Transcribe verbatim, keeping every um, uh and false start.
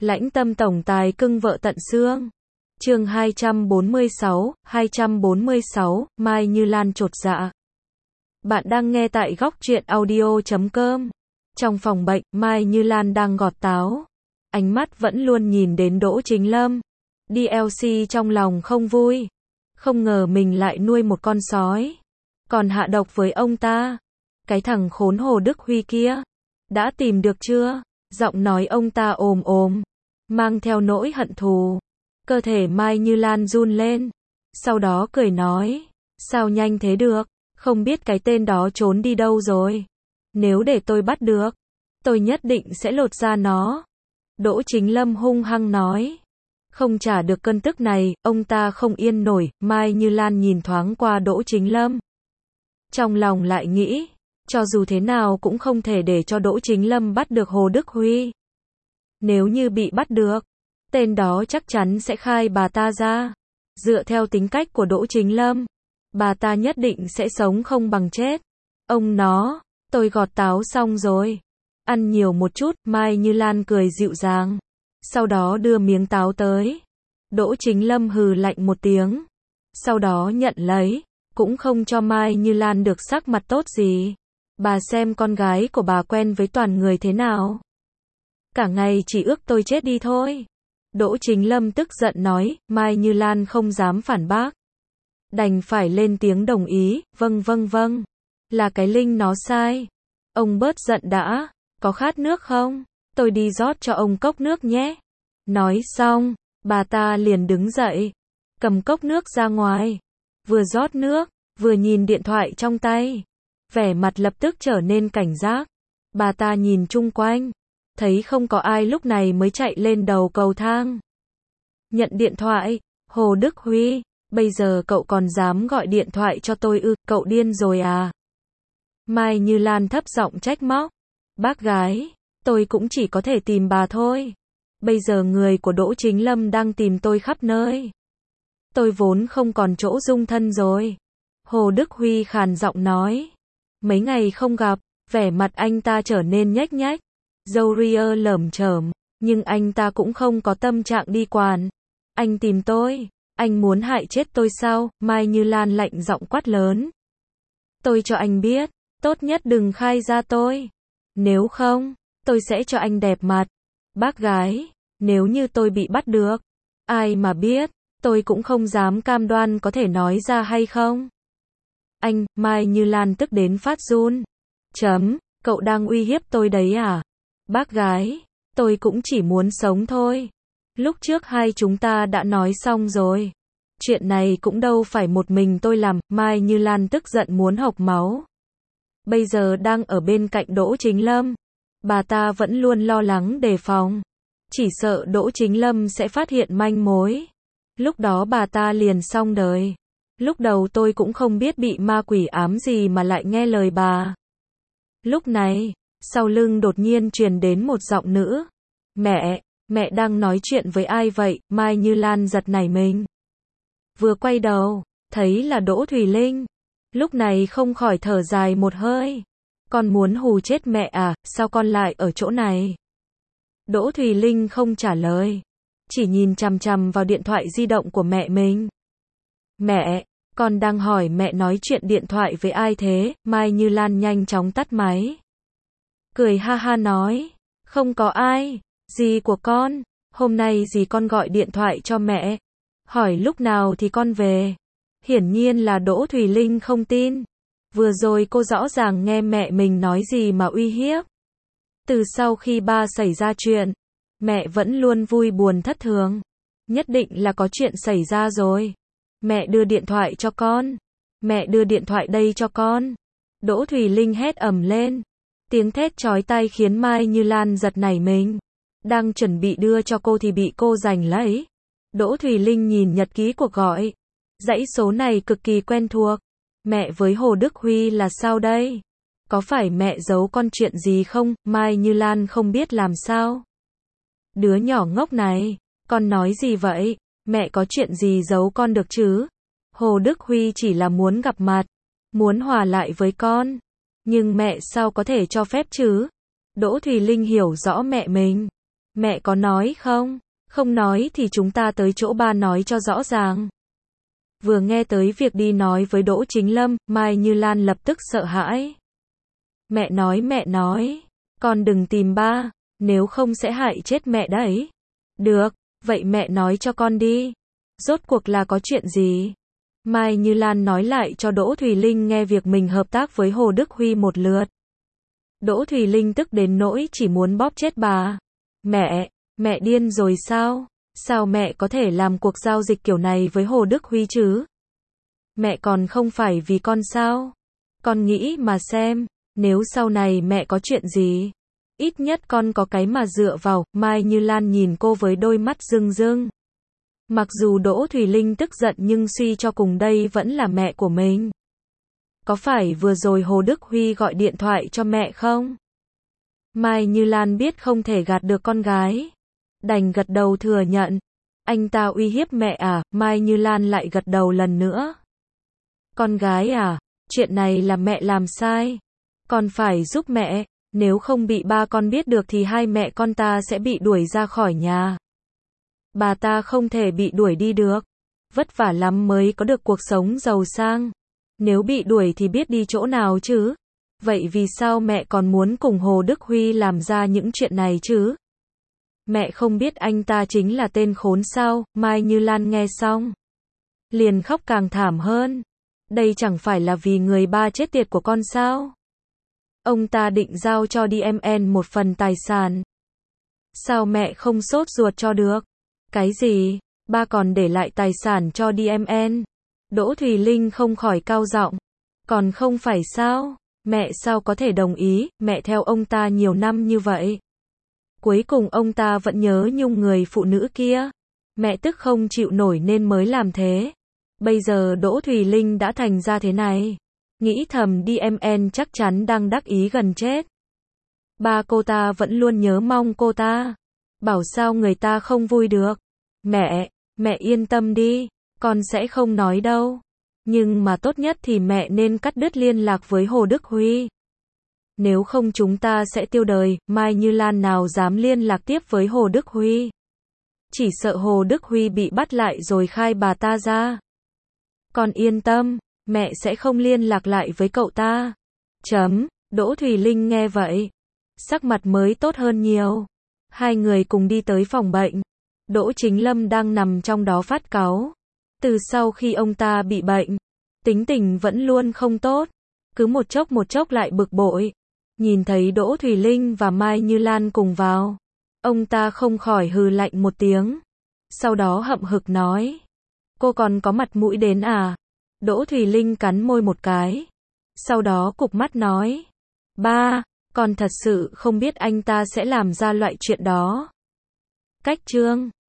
Lãnh tâm tổng tài cưng vợ tận xương. Chương hai trăm bốn mươi sáu, hai trăm bốn mươi sáu, Mai Như Lan chột dạ. Bạn đang nghe tại góc truyện audio chấm com. Trong phòng bệnh, Mai Như Lan đang gọt táo. Ánh mắt vẫn luôn nhìn đến Đỗ Chính Lâm. đê lờ xê trong lòng không vui. Không ngờ mình lại nuôi một con sói. Còn hạ độc với ông ta. Cái thằng khốn Hồ Đức Huy kia. Đã tìm được chưa? Giọng nói ông ta ồm ồm. Mang theo nỗi hận thù. Cơ thể Mai Như Lan run lên. Sau đó cười nói. Sao nhanh thế được? Không biết cái tên đó trốn đi đâu rồi. Nếu để tôi bắt được, tôi nhất định sẽ lột da nó. Đỗ Chính Lâm hung hăng nói. Không trả được cơn tức này, ông ta không yên nổi. Mai Như Lan nhìn thoáng qua Đỗ Chính Lâm. Trong lòng lại nghĩ, cho dù thế nào cũng không thể để cho Đỗ Chính Lâm bắt được Hồ Đức Huy. Nếu như bị bắt được, tên đó chắc chắn sẽ khai bà ta ra. Dựa theo tính cách của Đỗ Chính Lâm, bà ta nhất định sẽ sống không bằng chết. Ông nó, tôi gọt táo xong rồi. Ăn nhiều một chút, Mai Như Lan cười dịu dàng. Sau đó đưa miếng táo tới. Đỗ Chính Lâm hừ lạnh một tiếng. Sau đó nhận lấy, cũng không cho Mai Như Lan được sắc mặt tốt gì. Bà xem con gái của bà quen với toàn người thế nào. Cả ngày chỉ ước tôi chết đi thôi. Đỗ Chính Lâm tức giận nói, Mai Như Lan không dám phản bác. Đành phải lên tiếng đồng ý, vâng vâng vâng. Là cái Linh nó sai. Ông bớt giận đã, có khát nước không? Tôi đi rót cho ông cốc nước nhé. Nói xong, bà ta liền đứng dậy, cầm cốc nước ra ngoài. Vừa rót nước, vừa nhìn điện thoại trong tay. Vẻ mặt lập tức trở nên cảnh giác. Bà ta nhìn chung quanh, thấy không có ai lúc này mới chạy lên đầu cầu thang. Nhận điện thoại, Hồ Đức Huy, bây giờ cậu còn dám gọi điện thoại cho tôi ư, cậu điên rồi à? Mai Như Lan thấp giọng trách móc. Bác gái, tôi cũng chỉ có thể tìm bà thôi. Bây giờ người của Đỗ Chính Lâm đang tìm tôi khắp nơi. Tôi vốn không còn chỗ dung thân rồi. Hồ Đức Huy khàn giọng nói. Mấy ngày không gặp, vẻ mặt anh ta trở nên nhếch nhách. Râu ria lởm chởm, nhưng anh ta cũng không có tâm trạng đi quản. Anh tìm tôi, anh muốn hại chết tôi sao? Mai Như Lan lạnh giọng quát lớn. Tôi cho anh biết, tốt nhất đừng khai ra tôi. Nếu không, tôi sẽ cho anh đẹp mặt. Bác gái, nếu như tôi bị bắt được, ai mà biết, tôi cũng không dám cam đoan có thể nói ra hay không. Anh, Mai Như Lan tức đến phát run. Chấm, cậu đang uy hiếp tôi đấy à? Bác gái, tôi cũng chỉ muốn sống thôi. Lúc trước hai chúng ta đã nói xong rồi. Chuyện này cũng đâu phải một mình tôi làm. Mai Như Lan tức giận muốn hộc máu. Bây giờ đang ở bên cạnh Đỗ Chính Lâm. Bà ta vẫn luôn lo lắng đề phòng. Chỉ sợ Đỗ Chính Lâm sẽ phát hiện manh mối. Lúc đó bà ta liền xong đời. Lúc đầu tôi cũng không biết bị ma quỷ ám gì mà lại nghe lời bà. Lúc này, sau lưng đột nhiên truyền đến một giọng nữ. Mẹ, mẹ đang nói chuyện với ai vậy? Mai Như Lan giật nảy mình. Vừa quay đầu, thấy là Đỗ Thùy Linh. Lúc này không khỏi thở dài một hơi. Con muốn hù chết mẹ à, sao con lại ở chỗ này? Đỗ Thùy Linh không trả lời. Chỉ nhìn chằm chằm vào điện thoại di động của mẹ mình. Mẹ, con đang hỏi mẹ nói chuyện điện thoại với ai thế? Mai Như Lan nhanh chóng tắt máy. Cười ha ha nói. Không có ai. Dì của con. Hôm nay dì con gọi điện thoại cho mẹ. Hỏi lúc nào thì con về. Hiển nhiên là Đỗ Thùy Linh không tin. Vừa rồi cô rõ ràng nghe mẹ mình nói gì mà uy hiếp. Từ sau khi ba xảy ra chuyện, mẹ vẫn luôn vui buồn thất thường. Nhất định là có chuyện xảy ra rồi. Mẹ đưa điện thoại cho con. Mẹ đưa điện thoại đây cho con. Đỗ Thùy Linh hét ầm lên. Tiếng thét chói tai khiến Mai Như Lan giật nảy mình. Đang chuẩn bị đưa cho cô thì bị cô giành lấy. Đỗ Thùy Linh nhìn nhật ký cuộc gọi. Dãy số này cực kỳ quen thuộc. Mẹ với Hồ Đức Huy là sao đây? Có phải mẹ giấu con chuyện gì không? Mai Như Lan không biết làm sao. Đứa nhỏ ngốc này, con nói gì vậy? Mẹ có chuyện gì giấu con được chứ? Hồ Đức Huy chỉ là muốn gặp mặt, muốn hòa lại với con. Nhưng mẹ sao có thể cho phép chứ? Đỗ Thùy Linh hiểu rõ mẹ mình. Mẹ có nói không? Không nói thì chúng ta tới chỗ ba nói cho rõ ràng. Vừa nghe tới việc đi nói với Đỗ Chính Lâm, Mai Như Lan lập tức sợ hãi. Mẹ nói mẹ nói, con đừng tìm ba, nếu không sẽ hại chết mẹ đấy. Được, vậy mẹ nói cho con đi. Rốt cuộc là có chuyện gì? Mai Như Lan nói lại cho Đỗ Thùy Linh nghe việc mình hợp tác với Hồ Đức Huy một lượt. Đỗ Thùy Linh tức đến nỗi chỉ muốn bóp chết bà. Mẹ, mẹ điên rồi sao? Sao mẹ có thể làm cuộc giao dịch kiểu này với Hồ Đức Huy chứ? Mẹ còn không phải vì con sao? Con nghĩ mà xem, nếu sau này mẹ có chuyện gì, ít nhất con có cái mà dựa vào. Mai Như Lan nhìn cô với đôi mắt rưng rưng. Mặc dù Đỗ Thùy Linh tức giận nhưng suy cho cùng đây vẫn là mẹ của mình. Có phải vừa rồi Hồ Đức Huy gọi điện thoại cho mẹ không? Mai Như Lan biết không thể gạt được con gái, đành gật đầu thừa nhận. Anh ta uy hiếp mẹ à? Mai Như Lan lại gật đầu lần nữa. Con gái à, chuyện này là mẹ làm sai. Con phải giúp mẹ, nếu không bị ba con biết được thì hai mẹ con ta sẽ bị đuổi ra khỏi nhà. Bà ta không thể bị đuổi đi được. Vất vả lắm mới có được cuộc sống giàu sang. Nếu bị đuổi thì biết đi chỗ nào chứ? Vậy vì sao mẹ còn muốn cùng Hồ Đức Huy làm ra những chuyện này chứ? Mẹ không biết anh ta chính là tên khốn sao? Mai Như Lan nghe xong, liền khóc càng thảm hơn. Đây chẳng phải là vì người ba chết tiệt của con sao? Ông ta định giao cho đê em en một phần tài sản. Sao mẹ không sốt ruột cho được? Cái gì? Ba còn để lại tài sản cho đê em en? Đỗ Thùy Linh không khỏi cao giọng. Còn không phải sao? Mẹ sao có thể đồng ý? Mẹ theo ông ta nhiều năm như vậy, cuối cùng ông ta vẫn nhớ nhung người phụ nữ kia. Mẹ tức không chịu nổi nên mới làm thế. Bây giờ Đỗ Thùy Linh đã thành ra thế này, nghĩ thầm đê em en chắc chắn đang đắc ý gần chết. Ba cô ta vẫn luôn nhớ mong cô ta, bảo sao người ta không vui được. Mẹ, mẹ yên tâm đi, con sẽ không nói đâu. Nhưng mà tốt nhất thì mẹ nên cắt đứt liên lạc với Hồ Đức Huy. Nếu không chúng ta sẽ tiêu đời. Mai Như Lan nào dám liên lạc tiếp với Hồ Đức Huy. Chỉ sợ Hồ Đức Huy bị bắt lại rồi khai bà ta ra. Con yên tâm, mẹ sẽ không liên lạc lại với cậu ta. Chấm. Đỗ Thùy Linh nghe vậy, sắc mặt mới tốt hơn nhiều. Hai người cùng đi tới phòng bệnh. Đỗ Chính Lâm đang nằm trong đó phát cáu. Từ sau khi ông ta bị bệnh, tính tình vẫn luôn không tốt, cứ một chốc một chốc lại bực bội. Nhìn thấy Đỗ Thùy Linh và Mai Như Lan cùng vào, ông ta không khỏi hừ lạnh một tiếng. Sau đó hậm hực nói, cô còn có mặt mũi đến à? Đỗ Thùy Linh cắn môi một cái, sau đó cụp mắt nói, ba, con thật sự không biết anh ta sẽ làm ra loại chuyện đó. Cách chương